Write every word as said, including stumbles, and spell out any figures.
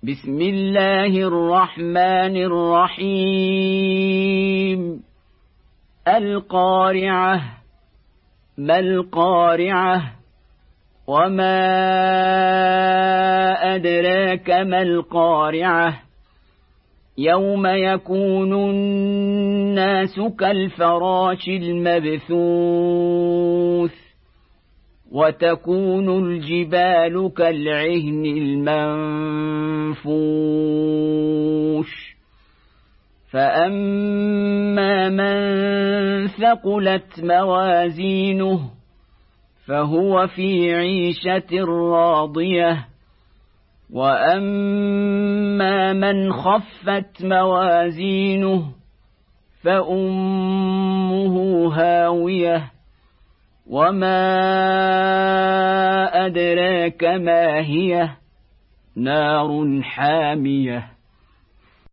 بسم الله الرحمن الرحيم. القارعة. ما القارعة؟ وما أدراك ما القارعة؟ يوم يكون الناس كالفراش المبثوث وتكون الجبال كالعهن المنفوش فأما من ثقلت موازينه فهو في عيشة راضية وأما من خفت موازينه فأمه هاوية وما أدراك ما هي نار حامية.